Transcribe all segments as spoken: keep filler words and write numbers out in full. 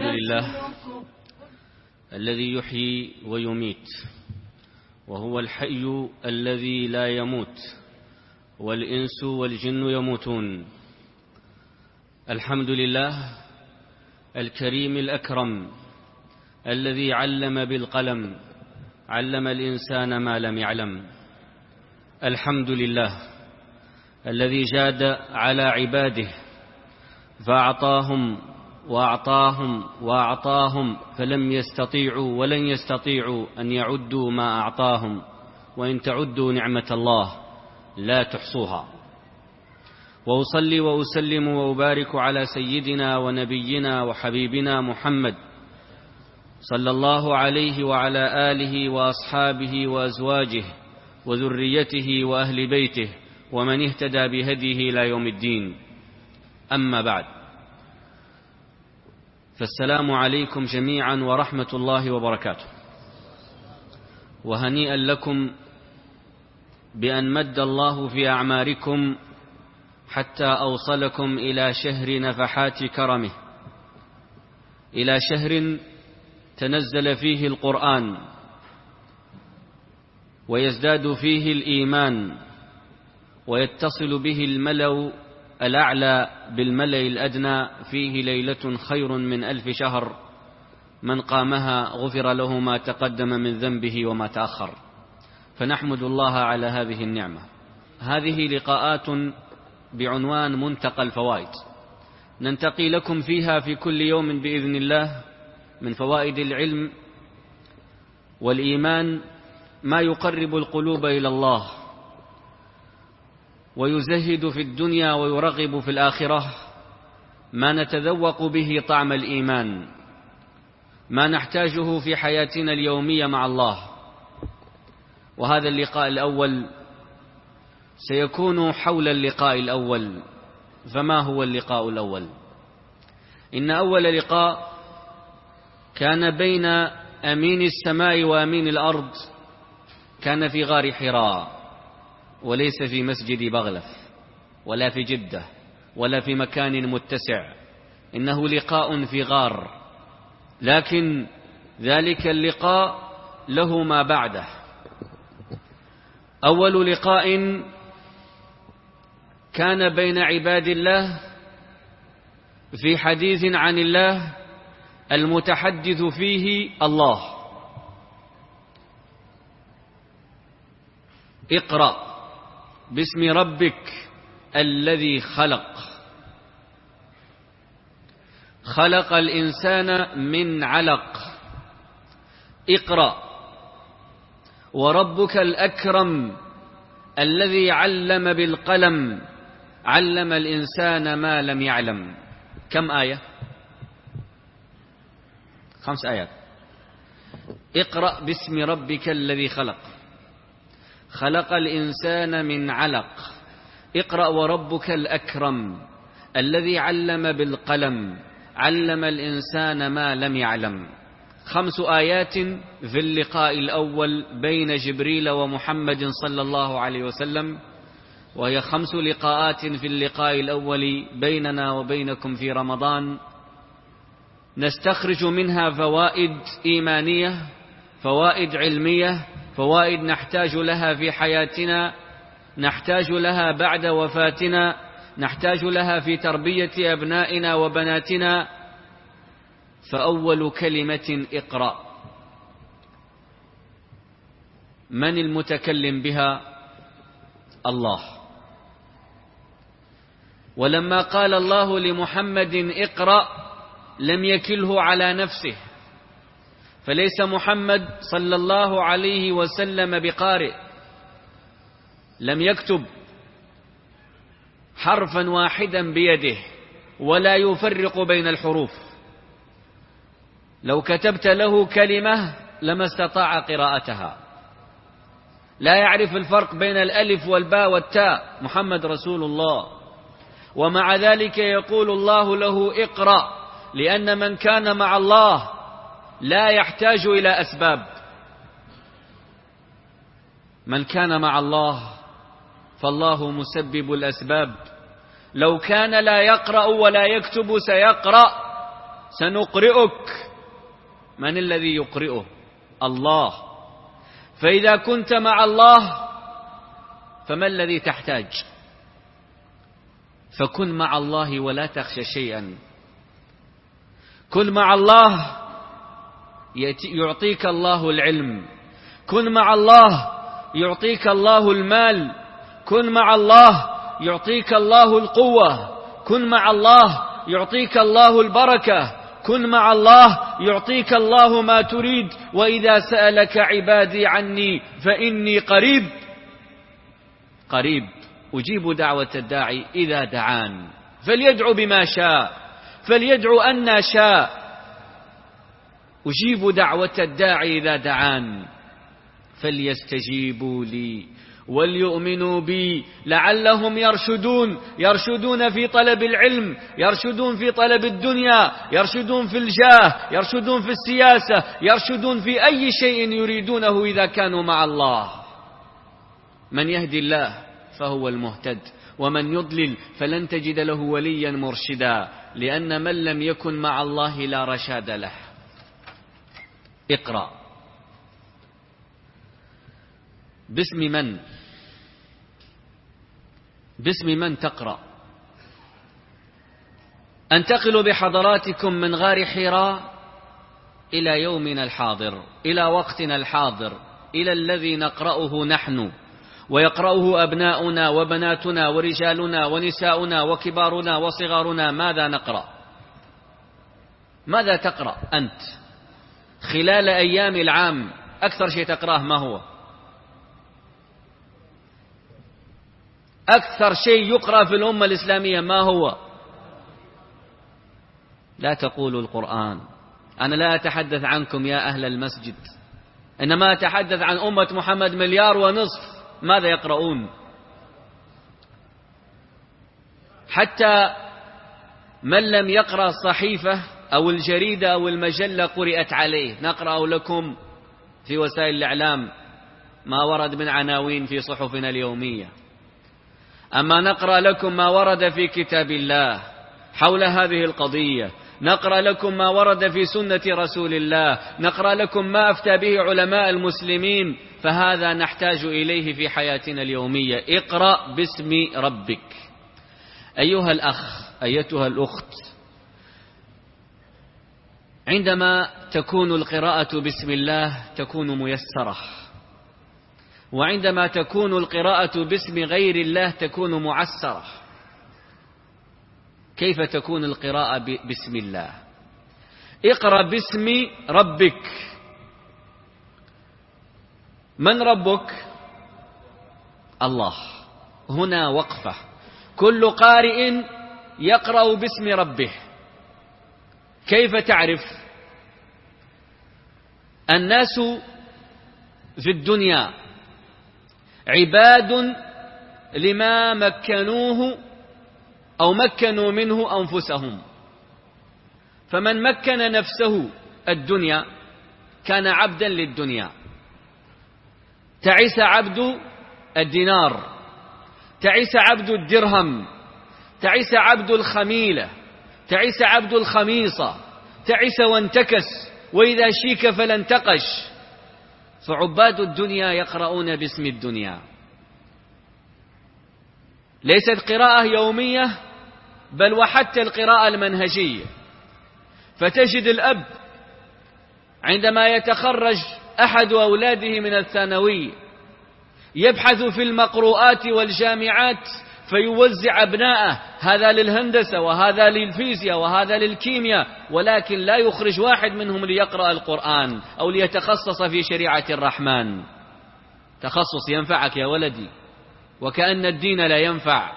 لله الذي يحيي ويميت، وهو الحي الذي لا يموت، والإنس والجن يموتون. الحمد لله الكريم الأكرم الذي علم بالقلم، علم الإنسان ما لم يعلم. الحمد لله الذي جاد على عباده فأعطاهم وأعطاهم وأعطاهم فلم يستطيعوا ولن يستطيعوا أن يعدوا ما أعطاهم، وإن تعدوا نعمة الله لا تحصوها. وأصلي وأسلم وأبارك على سيدنا ونبينا وحبيبنا محمد صلى الله عليه وعلى آله وأصحابه وأزواجه وذريته وأهل بيته ومن اهتدى بهديه إلى يوم الدين. أما بعد، فالسلام عليكم جميعا ورحمة الله وبركاته، وهنيئا لكم بأن مد الله في أعماركم حتى أوصلكم إلى شهر نفحات كرمه، إلى شهر تنزل فيه القرآن ويزداد فيه الإيمان ويتصل به الملأ الأعلى بالملأ الأدنى، فيه ليلة خير من ألف شهر، من قامها غفر له ما تقدم من ذنبه وما تأخر. فنحمد الله على هذه النعمة. هذه لقاءات بعنوان منتقى الفوائد، ننتقي لكم فيها في كل يوم بإذن الله من فوائد العلم والإيمان ما يقرب القلوب إلى الله ويزهد في الدنيا ويرغب في الآخرة، ما نتذوق به طعم الإيمان، ما نحتاجه في حياتنا اليومية مع الله. وهذا اللقاء الأول سيكون حول اللقاء الأول. فما هو اللقاء الأول؟ إن أول لقاء كان بين أمين السماء وأمين الأرض كان في غار حراء، وليس في مسجد بغلف ولا في جدة ولا في مكان متسع، إنه لقاء في غار. لكن ذلك اللقاء له ما بعده. أول لقاء كان بين عباد الله في حديث عن الله المتحدث فيه الله. اقرأ باسم ربك الذي خلق، خلق الإنسان من علق. اقرأ وربك الأكرم الذي علم بالقلم، علم الإنسان ما لم يعلم. كم آية؟ خمس آيات. اقرأ باسم ربك الذي خلق، خلق الإنسان من علق. اقرأ وربك الأكرم الذي علم بالقلم، علم الإنسان ما لم يعلم. خمس آيات في اللقاء الأول بين جبريل ومحمد صلى الله عليه وسلم، وهي خمس لقاءات في اللقاء الأول بيننا وبينكم في رمضان، نستخرج منها فوائد إيمانية، فوائد علمية، فوائد نحتاج لها في حياتنا، نحتاج لها بعد وفاتنا، نحتاج لها في تربية أبنائنا وبناتنا. فأول كلمة اقرأ، من المتكلم بها؟ الله. ولما قال الله لمحمد اقرأ لم يكله على نفسه، فليس محمد صلى الله عليه وسلم بقارئ، لم يكتب حرفا واحدا بيده ولا يفرق بين الحروف. لو كتبت له كلمة لما استطاع قراءتها، لا يعرف الفرق بين الألف والباء والتاء، محمد رسول الله. ومع ذلك يقول الله له اقرأ، لأن من كان مع الله لا يحتاج إلى أسباب. من كان مع الله فالله مسبب الأسباب. لو كان لا يقرأ ولا يكتب سيقرأ، سنقرئك. من الذي يقرئه؟ الله. فإذا كنت مع الله فما الذي تحتاج؟ فكن مع الله ولا تخشى شيئا. كن مع الله يعطيك الله العلم، كن مع الله يعطيك الله المال، كن مع الله يعطيك الله القوة، كن مع الله يعطيك الله البركة، كن مع الله يعطيك الله ما تريد. وإذا سألك عبادي عني فإني قريب قريب أجيب دعوة الداعي إذا دعان، فليدعو بما شاء، فليدعو أن شاء. أجيب دعوة الداعي إذا دعان، فليستجيبوا لي وليؤمنوا بي لعلهم يرشدون. يرشدون في طلب العلم، يرشدون في طلب الدنيا، يرشدون في الجاه، يرشدون في السياسة، يرشدون في أي شيء يريدونه إذا كانوا مع الله. من يهدي الله فهو المهتد، ومن يضلل فلن تجد له وليا مرشدا، لأن من لم يكن مع الله لا رشاد له. اقرأ. باسم من؟ باسم من تقرأ؟ أنتقل بحضراتكم من غار حراء إلى يومنا الحاضر، إلى وقتنا الحاضر، إلى الذي نقرأه نحن ويقرأه أبناؤنا وبناتنا ورجالنا ونساؤنا وكبارنا وصغارنا. ماذا نقرأ؟ ماذا تقرأ أنت خلال أيام العام؟ أكثر شيء تقرأه ما هو؟ أكثر شيء يقرأ في الأمة الإسلامية ما هو؟ لا تقولوا القرآن. أنا لا أتحدث عنكم يا أهل المسجد، إنما أتحدث عن أمة محمد مليار ونصف. ماذا يقرؤون؟ حتى من لم يقرأ الصحيفة أو الجريدة أو المجلة قرأت عليه. نقرأ لكم في وسائل الإعلام ما ورد من عناوين في صحفنا اليومية، أما نقرأ لكم ما ورد في كتاب الله حول هذه القضية، نقرأ لكم ما ورد في سنة رسول الله، نقرأ لكم ما أفتى به علماء المسلمين. فهذا نحتاج إليه في حياتنا اليومية. اقرأ باسم ربك. أيها الأخ، أيتها الأخت، عندما تكون القراءة باسم الله تكون ميسرة، وعندما تكون القراءة باسم غير الله تكون معسرة. كيف تكون القراءة باسم الله؟ اقرأ باسم ربك. من ربك؟ الله. هنا وقفة. كل قارئ يقرأ باسم ربه. كيف تعرف؟ الناس في الدنيا عباد لما مكنوه أو مكنوا منه أنفسهم. فمن مكن نفسه الدنيا كان عبدا للدنيا. تعس عبد الدينار، تعس عبد الدرهم، تعس عبد الخميلة، تعس عبد الخميصة، تعس وانتكس، وإذا شيك فلا انتقش. فعباد الدنيا يقرؤون باسم الدنيا. ليست قراءة يومية، بل وحتى القراءة المنهجية. فتجد الأب عندما يتخرج أحد أولاده من الثانوي يبحث في المقروءات والجامعات فيوزع أبناءه، هذا للهندسة وهذا للفيزياء وهذا للكيمياء، ولكن لا يخرج واحد منهم ليقرأ القرآن أو ليتخصص في شريعة الرحمن. تخصص ينفعك يا ولدي، وكأن الدين لا ينفع.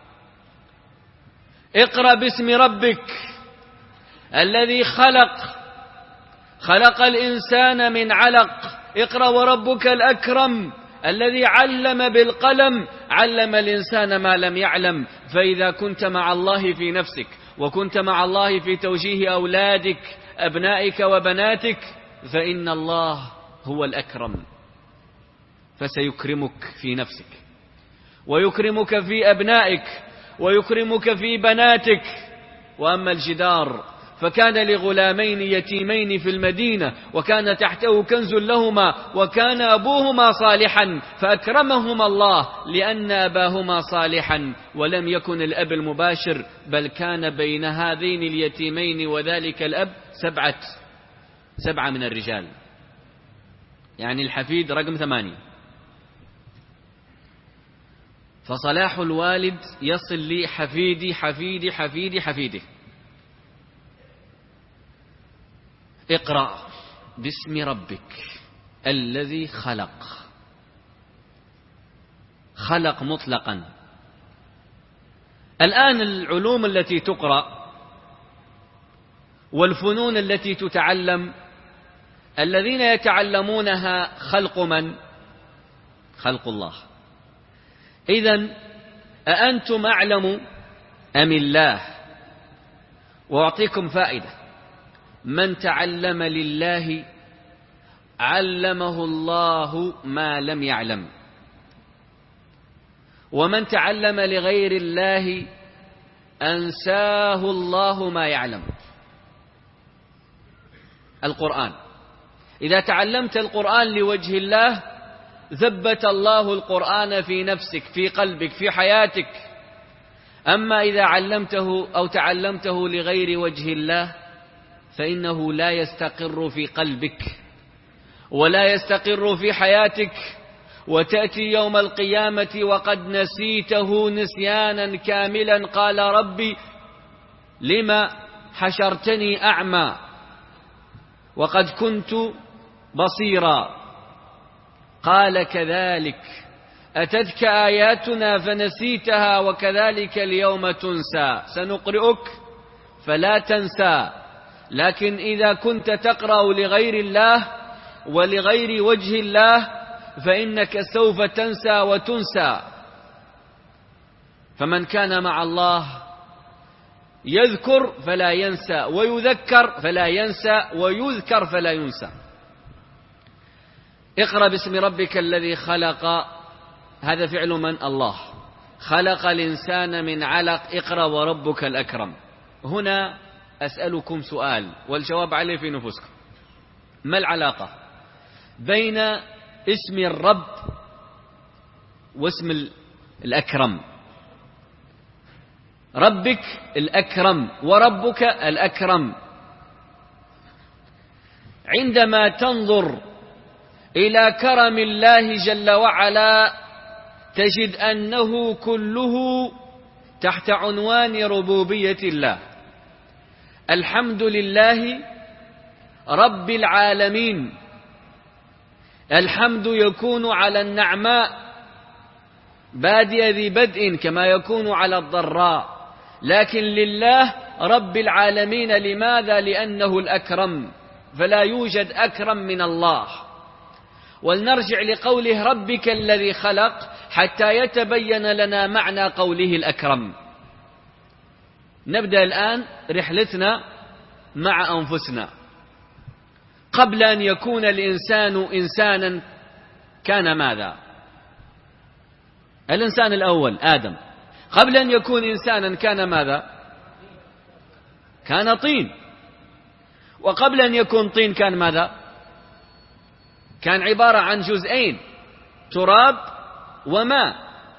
اقرأ باسم ربك الذي خلق خلق الإنسان من علق. اقرأ وربك الأكرم الذي علم بالقلم، علم الإنسان ما لم يعلم. فإذا كنت مع الله في نفسك، وكنت مع الله في توجيه أولادك أبنائك وبناتك، فإن الله هو الأكرم، فسيكرمك في نفسك، ويكرمك في أبنائك، ويكرمك في بناتك. وأما الجدار فكان لغلامين يتيمين في المدينة وكان تحته كنز لهما وكان أبوهما صالحا فأكرمهما الله لأن أباهما صالحا، ولم يكن الأب المباشر بل كان بين هذين اليتيمين وذلك الأب سبعة سبعة من الرجال، يعني الحفيد رقم ثمانية. فصلاح الوالد يصل لي حفيدي حفيدي حفيدي حفيدي. اقرأ باسم ربك الذي خلق. خلق مطلقا. الآن العلوم التي تقرأ والفنون التي تتعلم الذين يتعلمونها خلق من؟ خلق الله. إذن أأنتم أعلم أم الله؟ وأعطيكم فائدة: من تعلم لله علمه الله ما لم يعلم، ومن تعلم لغير الله أنساه الله ما يعلم. القرآن، إذا تعلمت القرآن لوجه الله ثبت الله القرآن في نفسك، في قلبك، في حياتك. أما إذا علمته أو تعلمته لغير وجه الله فإنه لا يستقر في قلبك ولا يستقر في حياتك، وتأتي يوم القيامة وقد نسيته نسيانا كاملا. قال ربي لما حشرتني أعمى وقد كنت بصيرا؟ قال كذلك أتتك آياتنا فنسيتها وكذلك اليوم تنسى. سنقرئك فلا تنسى، لكن إذا كنت تقرأ لغير الله ولغير وجه الله فإنك سوف تنسى وتنسى. فمن كان مع الله يذكر فلا ينسى، ويذكر فلا ينسى، ويذكر فلا ينسى. اقرأ باسم ربك الذي خلق، هذا فعل من؟ الله. خلق الإنسان من علق. اقرأ وربك الأكرم. هنا أسألكم سؤال والجواب عليه في نفسكم: ما العلاقة بين اسم الرب واسم الأكرم؟ ربك الأكرم وربك الأكرم. عندما تنظر إلى كرم الله جل وعلا تجد أنه كله تحت عنوان ربوبية الله. الحمد لله رب العالمين. الحمد يكون على النعماء بادئ ذي بدء كما يكون على الضراء، لكن لله رب العالمين. لماذا؟ لأنه الأكرم، فلا يوجد أكرم من الله. ولنرجع لقوله ربك الذي خلق حتى يتبين لنا معنى قوله الأكرم. نبدأ الآن رحلتنا مع أنفسنا. قبل أن يكون الإنسان إنسانا كان ماذا؟ الإنسان الأول آدم قبل أن يكون إنسانا كان ماذا؟ كان طين. وقبل أن يكون طين كان ماذا؟ كان عبارة عن جزئين: تراب وماء.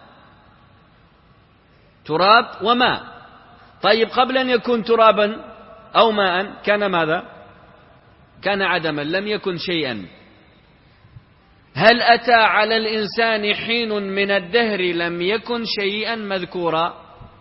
تراب وماء. طيب قبل أن يكون ترابا أو ماء كان ماذا؟ كان عدما، لم يكن شيئا. هل أتى على الإنسان حين من الدهر لم يكن شيئا مذكورا؟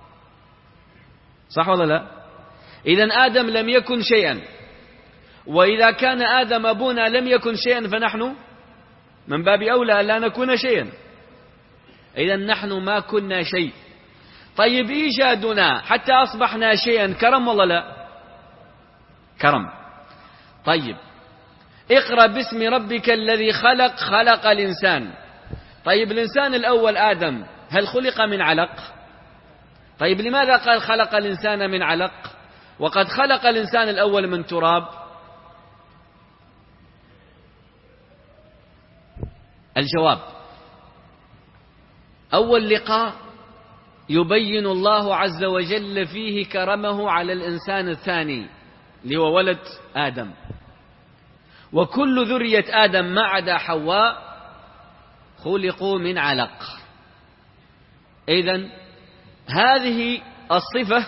صح ولا لا؟ إذن آدم لم يكن شيئا، وإذا كان آدم أبونا لم يكن شيئا فنحن من باب أولى لا نكون شيئا. إذن نحن ما كنا شيء. طيب إيجادنا حتى أصبحنا شيئا كرم ولا لا؟ كرم. طيب اقرأ باسم ربك الذي خلق. خلق الإنسان. طيب الإنسان الأول آدم هل خلق من علق؟ طيب لماذا قال خلق الإنسان من علق وقد خلق الإنسان الأول من تراب؟ الجواب: أول لقاء يبين الله عز وجل فيه كرمه على الإنسان الثاني. اللي هو ولد آدم، وكل ذرية آدم ما عدا حواء خلقوا من علق. إذن هذه الصفة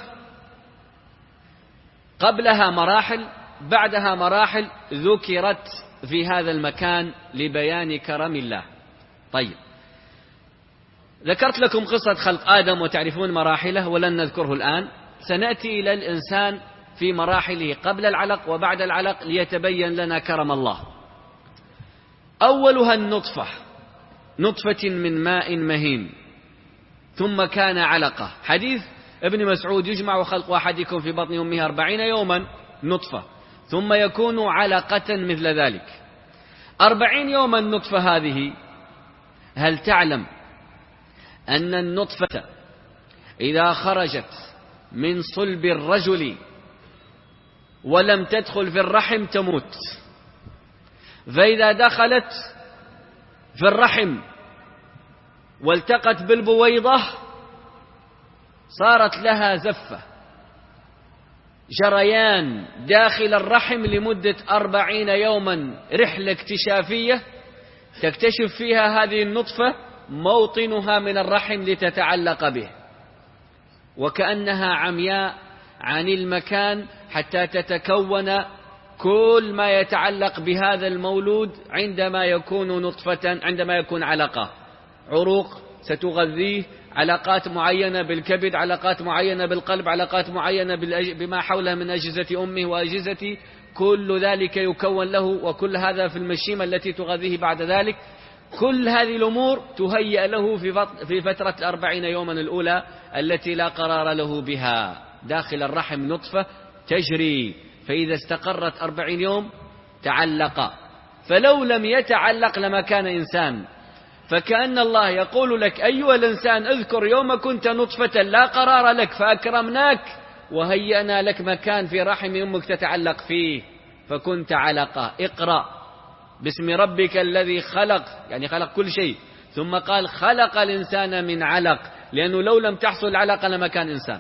قبلها مراحل، بعدها مراحل ذكرت في هذا المكان لبيان كرم الله. طيب، ذكرت لكم قصة خلق آدم وتعرفون مراحله ولن نذكره الآن. سنأتي إلى الإنسان في مراحله قبل العلق وبعد العلق ليتبين لنا كرم الله. أولها النطفة، نطفة من ماء مهين ثم كان علقة. حديث ابن مسعود: يجمع خلق أحدكم في بطن أمه أربعين يوما نطفة ثم يكون علقة مثل ذلك. أربعين يوما نطفة هذه، هل تعلم أن النطفة إذا خرجت من صلب الرجل ولم تدخل في الرحم تموت، فإذا دخلت في الرحم والتقت بالبويضة صارت لها زفة، جريان داخل الرحم لمدة أربعين يوما، رحلة اكتشافية تكتشف فيها هذه النطفة موطنها من الرحم لتتعلق به، وكأنها عمياء عن المكان حتى تتكون كل ما يتعلق بهذا المولود عندما يكون نطفة، عندما يكون علقة، عروق ستغذيه، علاقات معينة بالكبد، علاقات معينة بالقلب، علاقات معينة بما حوله من أجهزة أمه وأجهزة، كل ذلك يكون له، وكل هذا في المشيمة التي تغذيه بعد ذلك. كل هذه الأمور تهيأ له في فترة الأربعين يوما الأولى التي لا قرار له بها. داخل الرحم نطفة تجري، فإذا استقرت أربعين يوم تعلق، فلو لم يتعلق لما كان إنسان. فكأن الله يقول لك: أيها الإنسان، اذكر يوم كنت نطفة لا قرار لك فأكرمناك وهيأنا لك مكان في رحم أمك تتعلق فيه فكنت علقة. اقرأ باسم ربك الذي خلق، يعني خلق كل شيء، ثم قال خلق الإنسان من علق، لأنه لو لم تحصل العلقة لما كان إنسان.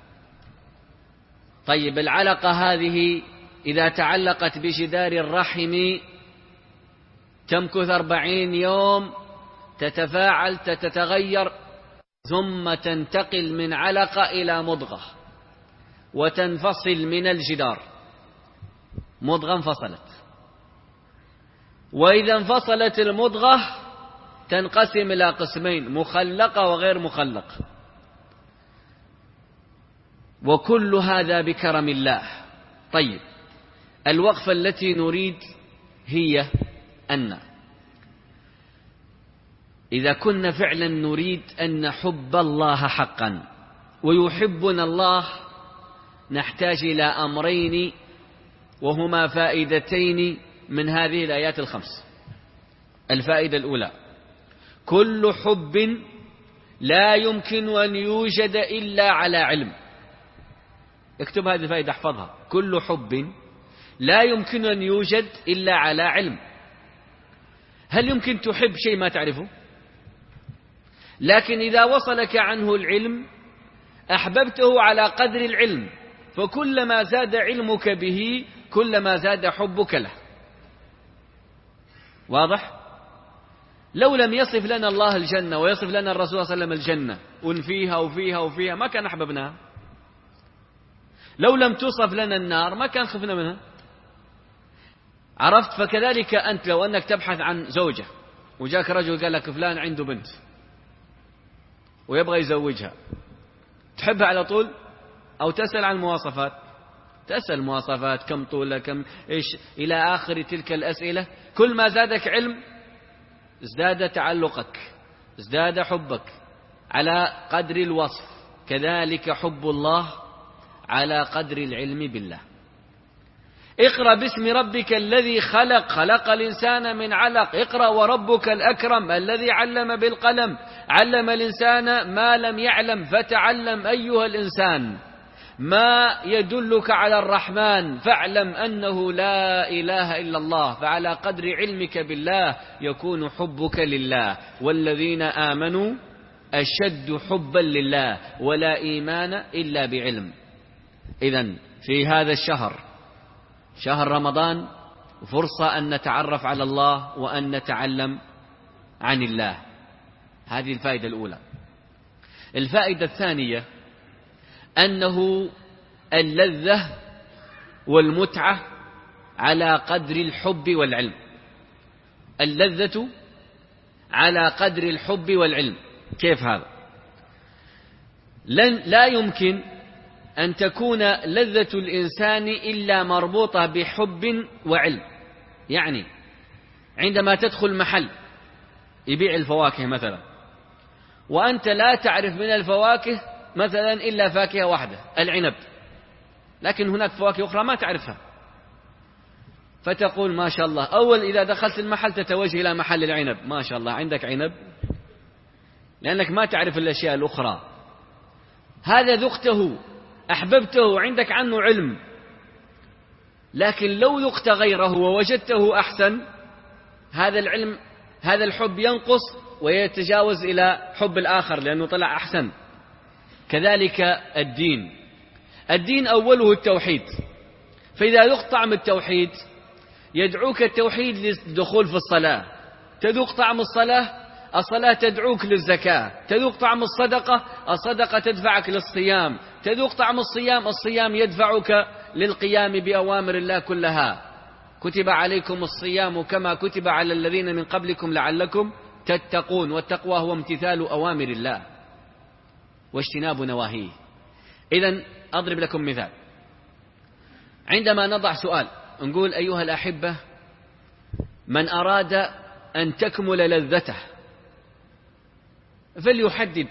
طيب، العلقة هذه إذا تعلقت بجدار الرحم تمكث أربعين يوم، تتفاعل، تتغير، ثم تنتقل من علقة إلى مضغة وتنفصل من الجدار. مضغة انفصلت، وإذا انفصلت المضغة تنقسم إلى قسمين: مخلقة وغير مخلقة. وكل هذا بكرم الله. طيب، الوقفة التي نريد هي أن إذا كنا فعلا نريد أن نحب الله حقا ويحبنا الله، نحتاج إلى أمرين وهما فائدتين من هذه الآيات الخمس. الفائدة الأولى: كل حب لا يمكن أن يوجد إلا على علم. اكتب هذه الفائدة، احفظها: كل حب لا يمكن أن يوجد إلا على علم. هل يمكن تحب شيء ما تعرفه؟ لكن إذا وصلك عنه العلم أحببته على قدر العلم، فكلما زاد علمك به كلما زاد حبك له. واضح؟ لو لم يصف لنا الله الجنة ويصف لنا الرسول صلى الله عليه وسلم الجنة وإن فيها وفيها وفيها ما كان أحببناها. لو لم تصف لنا النار ما كان خفنا منها. عرفت؟ فكذلك أنت لو أنك تبحث عن زوجة وجاك رجل قال لك فلان عنده بنت ويبغى يزوجها، تحبها على طول أو تسأل عن المواصفات؟ تسأل مواصفات، كم طولها، كم إيش، إلى آخر تلك الأسئلة. كل ما زادك علم ازداد تعلقك، ازداد حبك على قدر الوصف. كذلك حب الله على قدر العلم بالله. اقرأ باسم ربك الذي خلق، خلق الإنسان من علق. اقرأ وربك الأكرم الذي علم بالقلم، علم الإنسان ما لم يعلم. فتعلم أيها الإنسان ما يدلك على الرحمن، فاعلم أنه لا إله إلا الله. فعلى قدر علمك بالله يكون حبك لله. والذين آمنوا أشد حبا لله، ولا إيمان إلا بعلم. إذن في هذا الشهر شهر رمضان فرصة أن نتعرف على الله وأن نتعلم عن الله. هذه الفائدة الأولى. الفائدة الثانية أنه اللذة والمتعة على قدر الحب والعلم. اللذة على قدر الحب والعلم. كيف هذا؟ لن لا يمكن أن تكون لذة الإنسان إلا مربوطة بحب وعلم. يعني عندما تدخل محل يبيع الفواكه مثلا، وأنت لا تعرف من الفواكه مثلا إلا فاكهة واحدة العنب، لكن هناك فواكه أخرى ما تعرفها، فتقول ما شاء الله، أول إذا دخلت المحل تتوجه إلى محل العنب، ما شاء الله عندك عنب، لأنك ما تعرف الأشياء الأخرى. هذا ذقته أحببته عندك عنه علم، لكن لو ذقت غيره ووجدته أحسن، هذا العلم هذا الحب ينقص ويتجاوز إلى حب الآخر لأنه طلع أحسن. كذلك الدين الدين أوله التوحيد، فإذا ذقت طعم التوحيد يدعوك التوحيد للدخول في الصلاة، تذوق طعم الصلاة، الصلاة تدعوك للزكاة، تذوق طعم الصدقة، الصدقة تدفعك للصيام، تذوق طعم الصيام، الصيام يدفعك للقيام بأوامر الله كلها. كتب عليكم الصيام كما كتب على الذين من قبلكم لعلكم تتقون، والتقوى هو امتثال أوامر الله واجتناب نواهيه. إذن أضرب لكم مثال. عندما نضع سؤال نقول أيها الأحبة، من أراد أن تكمل لذته فليحدد،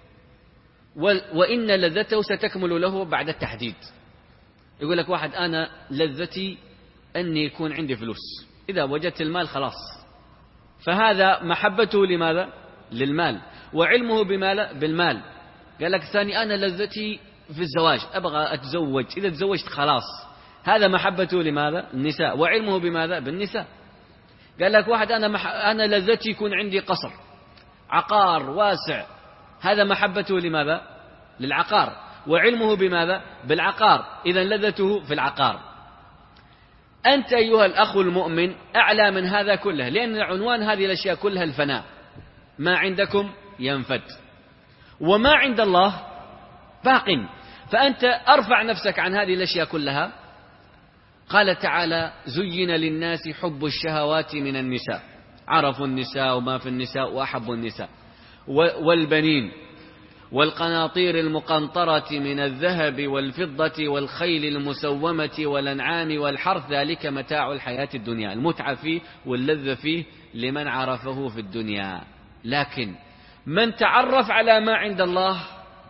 وإن لذته ستكمل له بعد التحديد. يقول لك واحد أنا لذتي أني يكون عندي فلوس، إذا وجدت المال خلاص، فهذا محبته لماذا؟ للمال، وعلمه بماذا؟ بالمال. قال لك الثاني أنا لذتي في الزواج، أبغى أتزوج، إذا تزوجت خلاص، هذا محبته لماذا؟ النساء، وعلمه بماذا؟ بالنساء. قال لك واحد أنا مح... أنا لذتي يكون عندي قصر، عقار واسع، هذا محبته لماذا؟ للعقار، وعلمه بماذا؟ بالعقار، إذا لذته في العقار. أنت أيها الأخ المؤمن أعلى من هذا كله، لأن عنوان هذه الأشياء كلها الفناء. ما عندكم ينفد، وما عند الله باق، فأنت أرفع نفسك عن هذه الأشياء كلها. قال تعالى: زين للناس حب الشهوات من النساء، عرفوا النساء وما في النساء وأحبوا النساء، والبنين والقناطير المقنطرة من الذهب والفضة والخيل المسومة والأنعام والحرث، ذلك متاع الحياة الدنيا. المتعة فيه واللذة فيه لمن عرفه في الدنيا، لكن من تعرف على ما عند الله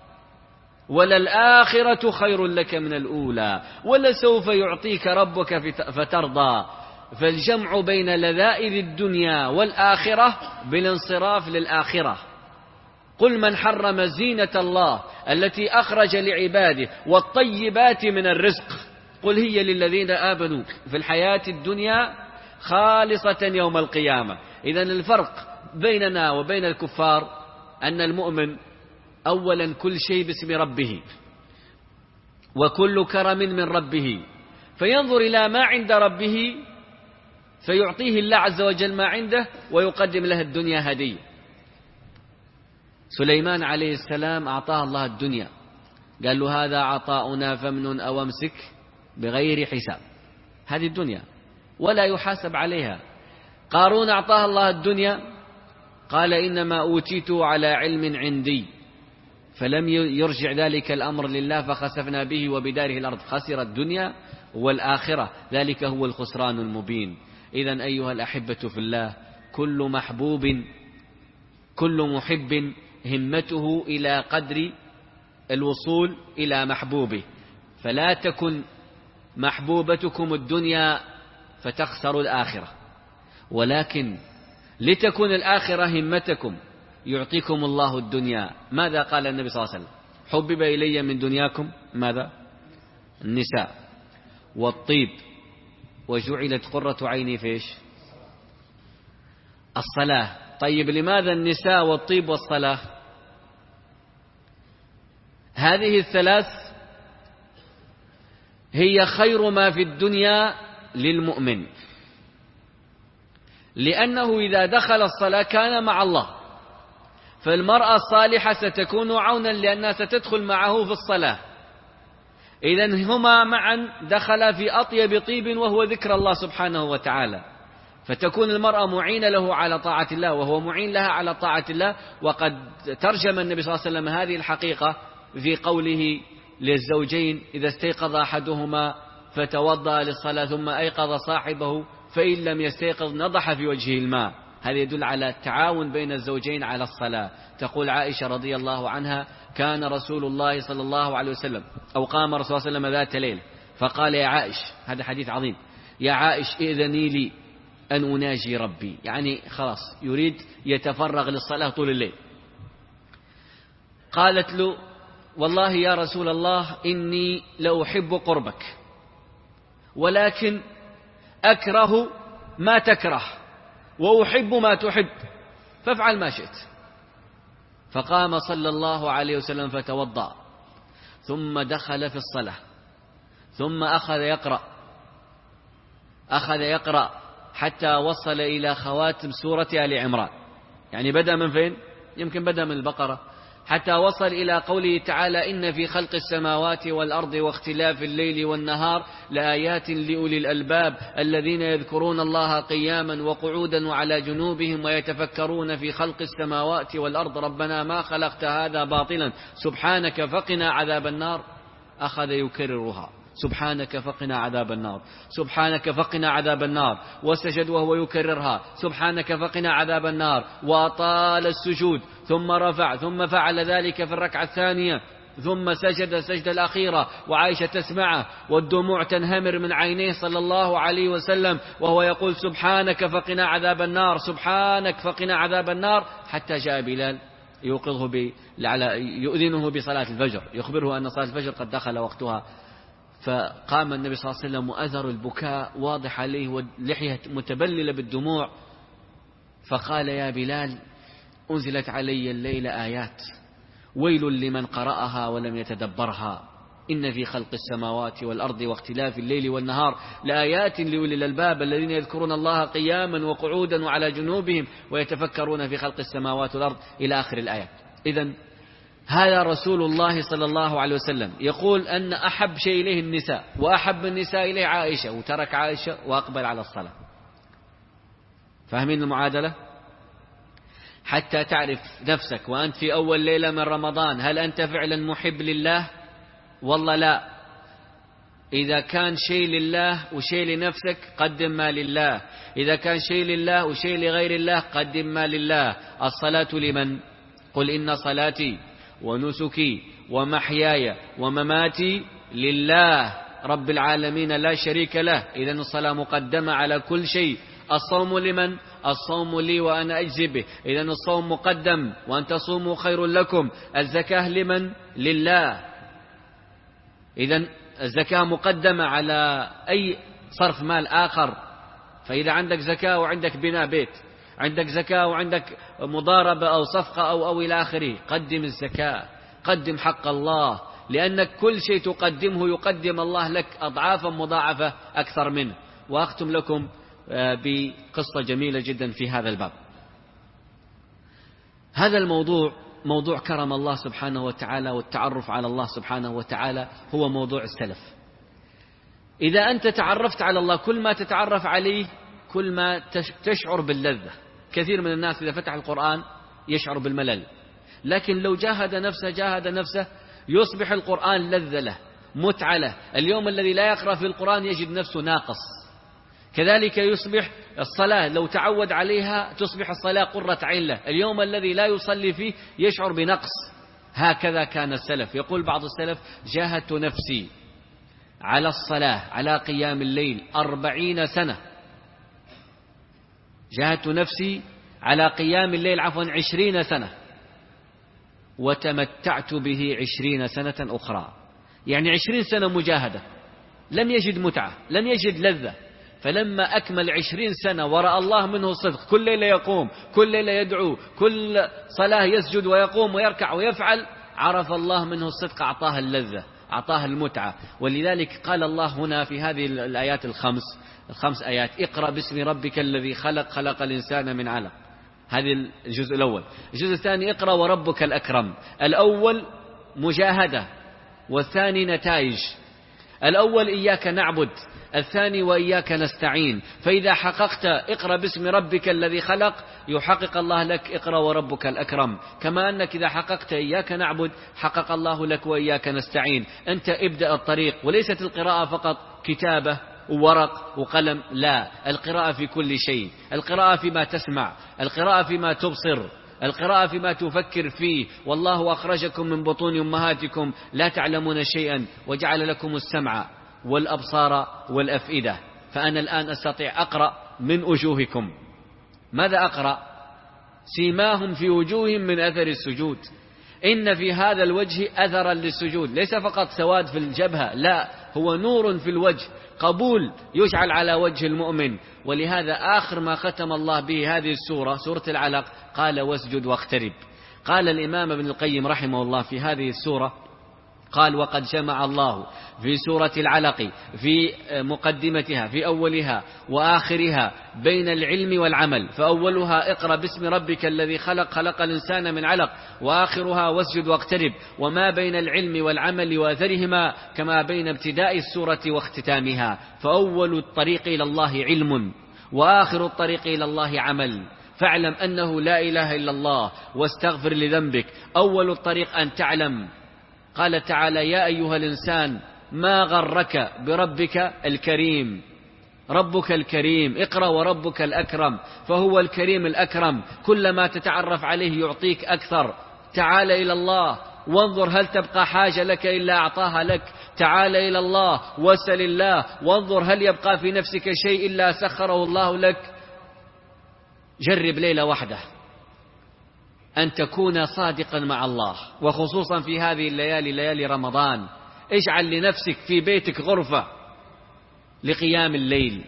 وللآخرة خير لك من الأولى ولسوف يعطيك ربك فترضى. فالجمع بين لذائذ الدنيا والآخرة بالانصراف للآخرة. قل من حرم زينة الله التي أخرج لعباده والطيبات من الرزق، قل هي للذين آمنوا في الحياة الدنيا خالصة يوم القيامة. إذن الفرق بيننا وبين الكفار أن المؤمن أولا كل شيء باسم ربه وكل كرم من ربه، فينظر إلى ما عند ربه فيعطيه الله عز وجل ما عنده ويقدم له الدنيا هدية. سليمان عليه السلام أعطاه الله الدنيا، قال له هذا عطاؤنا فامنن أو امسك بغير حساب، هذه الدنيا ولا يحاسب عليها. قارون أعطاه الله الدنيا، قال إنما أوتيته على علم عندي، فلم يرجع ذلك الأمر لله فخسفنا به وبداره الأرض، خسر الدنيا والآخرة، ذلك هو الخسران المبين. إذن أيها الأحبة في الله، كل محبوب كل محب همته إلى قدر الوصول إلى محبوبه، فلا تكن محبوبتكم الدنيا فتخسروا الآخرة، ولكن لتكن الآخرة همتكم يعطيكم الله الدنيا. ماذا قال النبي صلى الله عليه وسلم؟ حبب إلي من دنياكم ماذا؟ النساء والطيب، وجعلت قرة عيني في إيش؟ الصلاة. طيب لماذا النساء والطيب والصلاة؟ هذه الثلاث هي خير ما في الدنيا للمؤمن، لأنه إذا دخل الصلاة كان مع الله، فالمرأة الصالحة ستكون عونا لأنها ستدخل معه في الصلاة. إذن هما معا دخلا في أطيب طيب وهو ذكر الله سبحانه وتعالى، فتكون المرأة معينة له على طاعة الله وهو معين لها على طاعة الله. وقد ترجم النبي صلى الله عليه وسلم هذه الحقيقة في قوله للزوجين: إذا استيقظ أحدهما فتوضأ للصلاة ثم أيقظ صاحبه فإن لم يستيقظ نضح في وجهه الماء. هذا يدل على التعاون بين الزوجين على الصلاة. تقول عائشة رضي الله عنها: كان رسول الله صلى الله عليه وسلم أو قام رسول الله صلى الله عليه وسلم ذات ليل فقال: يا عائش، هذا حديث عظيم، يا عائش إذني لي أن أناجي ربي، يعني خلاص يريد يتفرغ للصلاة طول الليل. قالت له: والله يا رسول الله إني لأحب قربك ولكن أكره ما تكره وأحب ما تحب، فافعل ما شئت. فقام صلى الله عليه وسلم فتوضأ ثم دخل في الصلاة ثم أخذ يقرأ أخذ يقرأ حتى وصل إلى خواتم سورة آل عمران، يعني بدأ من فين؟ يمكن بدأ من البقرة، حتى وصل إلى قوله تعالى: إن في خلق السماوات والأرض واختلاف الليل والنهار لآيات لأولي الألباب الذين يذكرون الله قياما وقعودا وعلى جنوبهم ويتفكرون في خلق السماوات والأرض ربنا ما خلقت هذا باطلا سبحانك فقنا عذاب النار. أخذ يكررها: سبحانك فقنا عذاب النار، سبحانك فقنا عذاب النار، وسجد وهو يكررها: سبحانك فقنا عذاب النار، وطال السجود، ثم رفع، ثم فعل ذلك في الركعة الثانية، ثم سجد السجدة الأخيرة وعائشة تسمعه والدموع تنهمر من عينيه صلى الله عليه وسلم وهو يقول: سبحانك فقنا عذاب النار، سبحانك فقنا عذاب النار، حتى جاء بلال يوقظه ب... يؤذنه بصلاة الفجر، يخبره أن صلاة الفجر قد دخل وقتها. فقام النبي صلى الله عليه وسلم وأثر البكاء واضح عليه واللحية متبللة بالدموع، فقال: يا بلال، أنزلت علي الليل آيات، ويل لمن قرأها ولم يتدبرها، إن في خلق السماوات والأرض واختلاف الليل والنهار لآيات لأولي الألباب الذين يذكرون الله قياما وقعودا وعلى جنوبهم ويتفكرون في خلق السماوات والأرض إلى آخر الآيات. إذن هذا رسول الله صلى الله عليه وسلم يقول أن أحب شيء إليه النساء، وأحب النساء إليه عائشة، وترك عائشة وأقبل على الصلاة. فاهمين المعادلة؟ حتى تعرف نفسك وأنت في أول ليلة من رمضان، هل أنت فعلا محب لله والله لا؟ إذا كان شيء لله وشيء لنفسك قدم ما لله، إذا كان شيء لله وشيء لغير الله قدم ما لله. الصلاة لمن؟ قل إن صلاتي ونسكي ومحياي ومماتي لله رب العالمين لا شريك له. إذن الصلاة مقدمة على كل شيء. الصوم لمن؟ الصوم لي وأنا أجزي به، إذن الصوم مقدم، وأن تصوموا خير لكم. الزكاة لمن؟ لله، إذن الزكاة مقدمة على أي صرف مال آخر. فإذا عندك زكاة وعندك بناء بيت، عندك زكاة وعندك مضاربة أو صفقة أو أو إلى آخره، قدم الزكاة، قدم حق الله، لأنك كل شيء تقدمه يقدم الله لك أضعافا مضاعفة أكثر منه. وأختم لكم بقصة جميلة جدا في هذا الباب. هذا الموضوع موضوع كرم الله سبحانه وتعالى والتعرف على الله سبحانه وتعالى، هو موضوع السلف. إذا أنت تعرفت على الله، كل ما تتعرف عليه كل ما تشعر باللذة. كثير من الناس إذا فتح القرآن يشعر بالملل، لكن لو جاهد نفسه جاهد نفسه يصبح القرآن لذة له، متعة له. اليوم الذي لا يقرأ في القرآن يجد نفسه ناقص. كذلك يصبح الصلاة لو تعود عليها تصبح الصلاة قرة عين له. اليوم الذي لا يصلي فيه يشعر بنقص. هكذا كان السلف. يقول بعض السلف: جاهدت نفسي على الصلاة على قيام الليل أربعين سنة، جاهدت نفسي على قيام الليل عفوا عشرين سنة، وتمتعت به عشرين سنة أخرى. يعني عشرين سنة مجاهدة، لم يجد متعة، لم يجد لذة. فلما أكمل عشرين سنة ورأى الله منه صدق، كل ليلة يقوم، كل ليلة يدعو، كل صلاة يسجد ويقوم ويركع ويفعل، عرف الله منه الصدق، أعطاه اللذة. أعطاه المتعة. ولذلك قال الله هنا في هذه الآيات الخمس الخمس آيات: اقرأ باسم ربك الذي خلق خلق الإنسان من علق. هذه الجزء الأول. الجزء الثاني: اقرأ وربك الأكرم. الأول مجاهدة، والثاني نتائج. الأول إياك نعبد، الثاني وإياك نستعين. فإذا حققت اقرأ باسم ربك الذي خلق يحقق الله لك اقرأ وربك الأكرم، كما أنك إذا حققت إياك نعبد حقق الله لك وإياك نستعين. أنت ابدأ الطريق. وليست القراءة فقط كتابة وورق وقلم، لا، القراءة في كل شيء. القراءة فيما تسمع، القراءة فيما تبصر، القراءة فيما تفكر فيه. والله أخرجكم من بطون أمهاتكم لا تعلمون شيئا وجعل لكم السمع والأبصار والأفئدة. فأنا الآن أستطيع أقرأ من وجوهكم. ماذا أقرأ؟ سيماهم في وجوههم من أثر السجود. إن في هذا الوجه أثرا للسجود، ليس فقط سواد في الجبهة، لا، هو نور في الوجه، قبول يجعل على وجه المؤمن. ولهذا آخر ما ختم الله به هذه السورة، سورة العلق، قال: واسجد واقترب. قال الإمام ابن القيم رحمه الله في هذه السورة، قال: وقد جمع الله في سورة العلق في مقدمتها في أولها وآخرها بين العلم والعمل. فأولها اقرأ باسم ربك الذي خلق خلق الإنسان من علق، وآخرها واسجد واقترب. وما بين العلم والعمل وأثرهما كما بين ابتداء السورة واختتامها. فأول الطريق إلى الله علم، وآخر الطريق إلى الله عمل. فاعلم أنه لا إله إلا الله واستغفر لذنبك. أول الطريق أن تعلم. قال تعالى: يا أيها الإنسان ما غرك بربك الكريم. ربك الكريم، اقرأ وربك الأكرم، فهو الكريم الأكرم، كلما تتعرف عليه يعطيك أكثر. تعال إلى الله وانظر هل تبقى حاجة لك إلا أعطاها لك. تعال إلى الله واسأل الله وانظر هل يبقى في نفسك شيء إلا سخره الله لك. جرب ليلة واحدة أن تكون صادقا مع الله، وخصوصا في هذه الليالي، ليالي رمضان. اجعل لنفسك في بيتك غرفة لقيام الليل.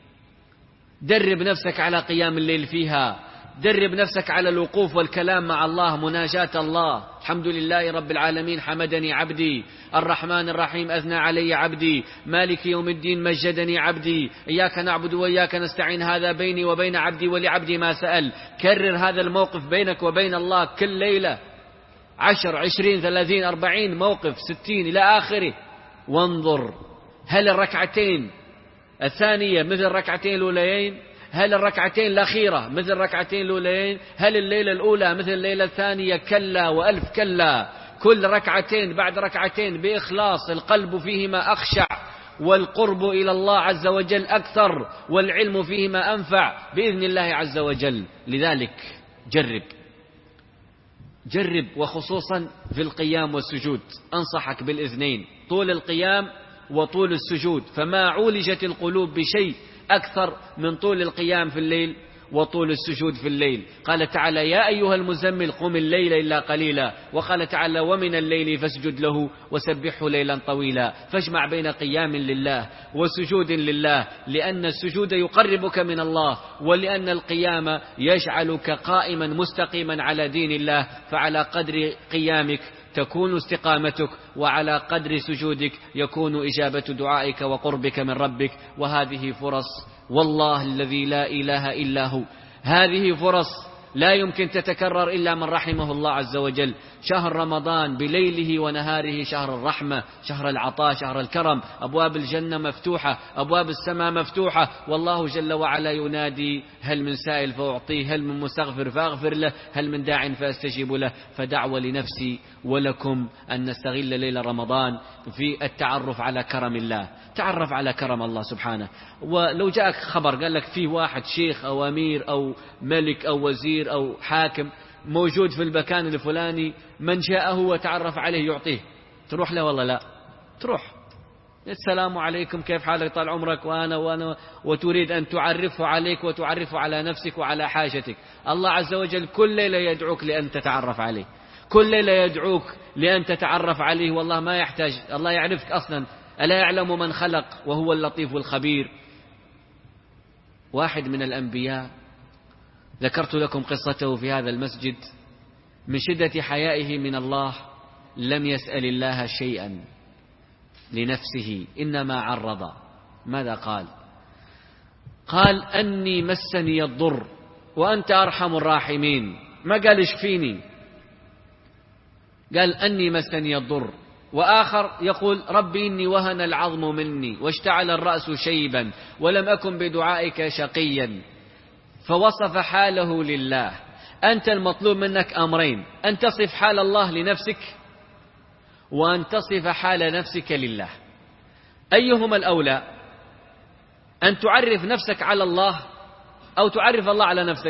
درب نفسك على قيام الليل فيها. درب نفسك على الوقوف والكلام مع الله، مناجاة الله. الحمد لله رب العالمين حمدني عبدي، الرحمن الرحيم أثنى علي عبدي، مالك يوم الدين مجدني عبدي، إياك نعبد وإياك نستعين، هذا بيني وبين عبدي ولعبدي ما سأل. كرر هذا الموقف بينك وبين الله كل ليلة، عشر عشرين ثلاثين أربعين موقف، ستين إلى آخره. وانظر هل الركعتين الثانية مثل الركعتين الأوليين؟ هل الركعتين الأخيرة مثل الركعتين الأوليين؟ هل الليلة الأولى مثل الليلة الثانية؟ كلا وألف كلا. كل ركعتين بعد ركعتين بإخلاص، القلب فيهما أخشع، والقرب إلى الله عز وجل أكثر، والعلم فيهما أنفع بإذن الله عز وجل. لذلك جرب جرب، وخصوصا في القيام والسجود. أنصحك بالإذنين، طول القيام وطول السجود. فما عولجت القلوب بشيء أكثر من طول القيام في الليل وطول السجود في الليل. قال تعالى: يا أيها المزمل قم الليل إلا قليلا. وقال تعالى: ومن الليل فاسجد له وسبحه ليلا طويلا. فاجمع بين قيام لله وسجود لله، لأن السجود يقربك من الله، ولأن القيام يجعلك قائما مستقيما على دين الله. فعلى قدر قيامك تكون استقامتك، وعلى قدر سجودك يكون إجابة دعائك وقربك من ربك. وهذه فرص، والله الذي لا إله إلا هو، هذه فرص لا يمكن تتكرر إلا من رحمه الله عز وجل. شهر رمضان بليله ونهاره شهر الرحمة، شهر العطاء، شهر الكرم. أبواب الجنة مفتوحة، أبواب السماء مفتوحة، والله جل وعلا ينادي: هل من سائل فأعطيه، هل من مستغفر فأغفر له، هل من داع فأستجيب له. فدعوة لنفسي ولكم أن نستغل ليلة رمضان في التعرف على كرم الله. تعرف على كرم الله سبحانه. ولو جاءك خبر قال لك فيه واحد شيخ أو أمير أو ملك أو وزير أو حاكم موجود في المكان الفلاني، من جاءه وتعرف عليه يعطيه، تروح له والله لا؟ تروح: السلام عليكم، كيف حالك، طال عمرك، وأنا وأنا وتريد أن تعرفه عليك وتعرفه على نفسك وعلى حاجتك. الله عز وجل كل ليلة يدعوك لأن تتعرف عليه، كل ليلة يدعوك لأن تتعرف عليه. والله ما يحتاج، الله يعرفك أصلا. ألا يعلم من خلق وهو اللطيف الخبير. واحد من الأنبياء ذكرت لكم قصته في هذا المسجد، من شدة حيائه من الله لم يسأل الله شيئا، لنفسه إنما عرض. ماذا قال؟ قال أني مسني الضر وأنت أرحم الراحمين. ما قال اشفيني، قال أني مسني الضر. وآخر يقول ربي إني وهن العظم مني واشتعل الرأس شيبا ولم أكن بدعائك شقيا. فوصف حاله لله. أنت المطلوب منك أمرين: أن تصف حال الله لنفسك، وأن تصف حال نفسك لله. أيهما الأولى؟ أن تعرف نفسك على الله أو تعرف الله على نفسك؟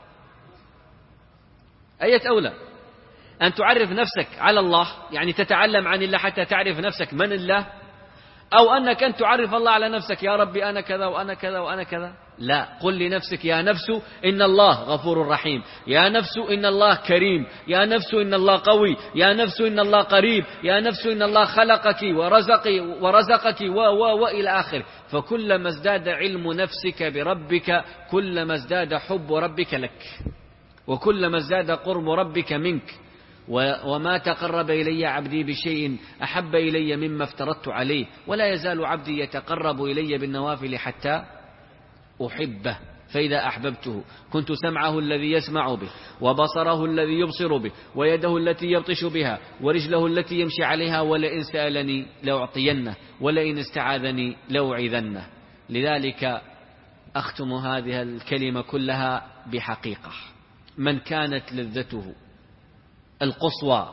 أية أولى؟ أن تعرف نفسك على الله يعني تتعلم عن الله حتى تعرف نفسك من الله، أو أنك أن تعرف الله على نفسك يا ربي أنا كذا وأنا كذا وأنا كذا؟ لا، قل لنفسك يا نفس إن الله غفور رحيم، يا نفس إن الله كريم، يا نفس إن الله قوي، يا نفس إن الله قريب، يا نفس إن الله خلقك ورزقك ورزقك و و وإلى آخر. فكلما ازداد علم نفسك بربك كلما ازداد حب ربك لك، وكلما ازداد قرب ربك منك. وما تقرب إلي عبدي بشيء أحب إلي مما افترضت عليه، ولا يزال عبدي يتقرب إلي بالنوافل حتى أحبه، فإذا أحببته كنت سمعه الذي يسمع به، وبصره الذي يبصر به، ويده التي يبطش بها، ورجله التي يمشي عليها، ولئن سألني لأعطينه، ولئن استعاذني لأعيذنه. لذلك أختم هذه الكلمة كلها بحقيقة: من كانت لذته القصوى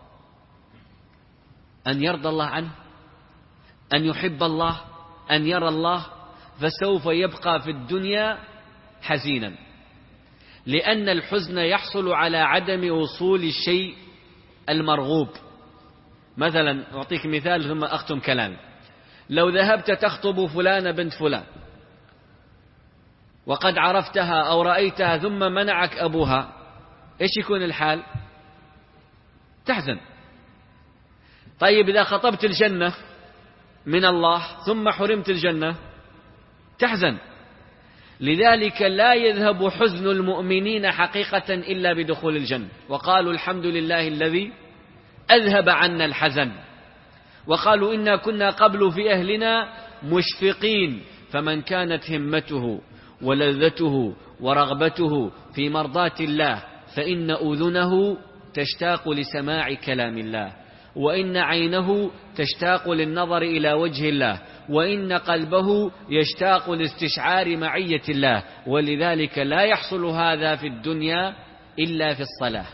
أن يرضى الله عنه، أن يحب الله، أن يرى الله، فسوف يبقى في الدنيا حزينا، لأن الحزن يحصل على عدم وصول الشيء المرغوب. مثلا أعطيك مثال ثم أختم كلامي: لو ذهبت تخطب فلانة بنت فلان وقد عرفتها أو رأيتها ثم منعك أبوها، إيش يكون الحال؟ تحزن. طيب إذا خطبت الجنة من الله ثم حرمت الجنة تحزن. لذلك لا يذهب حزن المؤمنين حقيقة إلا بدخول الجنة. وقالوا الحمد لله الذي أذهب عنا الحزن، وقالوا إنا كنا قبل في أهلنا مشفقين. فمن كانت همته ولذته ورغبته في مرضاة الله فإن أذنه تشتاق لسماع كلام الله، وإن عينه تشتاق للنظر إلى وجه الله، وإن قلبه يشتاق لاستشعار معية الله. ولذلك لا يحصل هذا في الدنيا إلا في الصلاة.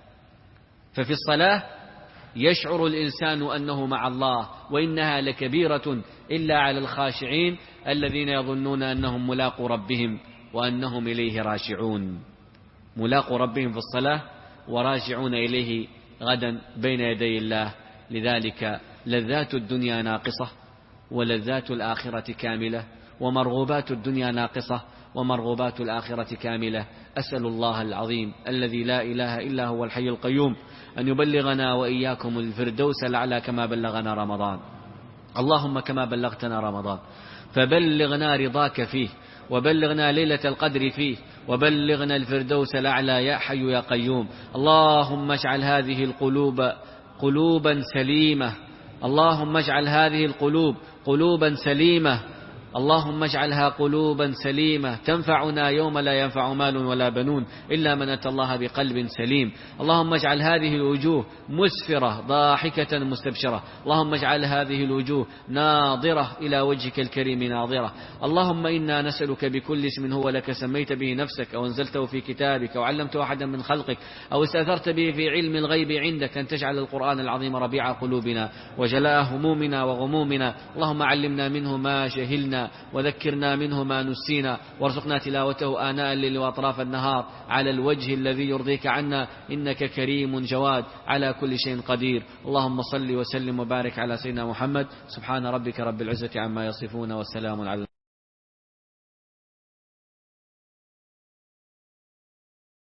ففي الصلاة يشعر الإنسان أنه مع الله، وإنها لكبيرة إلا على الخاشعين الذين يظنون أنهم ملاقو ربهم وأنهم إليه راجعون. ملاقو ربهم في الصلاة وراجعون إليه غدا بين يدي الله. لذلك لذات الدنيا ناقصة ولذات الآخرة كاملة، ومرغوبات الدنيا ناقصة ومرغوبات الآخرة كاملة. أسأل الله العظيم الذي لا إله إلا هو الحي القيوم أن يبلغنا وإياكم الفردوس الأعلى كما بلغنا رمضان. اللهم كما بلغتنا رمضان فبلغنا رضاك فيه، وبلغنا ليلة القدر فيه، وبلغنا الفردوس الأعلى يا حي يا قيوم. اللهم اجعل هذه القلوب قلوبا سليمة، اللهم اجعل هذه القلوب قلوبا سليمة، اللهم اجعلها قلوبا سليمة تنفعنا يوم لا ينفع مال ولا بنون إلا من أتى الله بقلب سليم. اللهم اجعل هذه الوجوه مسفرة ضاحكة مستبشرة، اللهم اجعل هذه الوجوه ناظرة إلى وجهك الكريم ناظرة. اللهم إنا نسألك بكل اسم هو لك سميت به نفسك أو أنزلته في كتابك أو علمته أحدا من خلقك أو استأثرت به في علم الغيب عندك أن تجعل القرآن العظيم ربيع قلوبنا وجلاء همومنا وغمومنا. اللهم علمنا منه ما جهلنا وذكرنا منه ما نسينا، وارزقنا تلاوته آناء الليل وأطراف النهار على الوجه الذي يرضيك عنا، إنك كريم جواد على كل شيء قدير. اللهم صل وسلم وبارك على سيدنا محمد. سبحان ربك رب العزة عما يصفون، والسلام على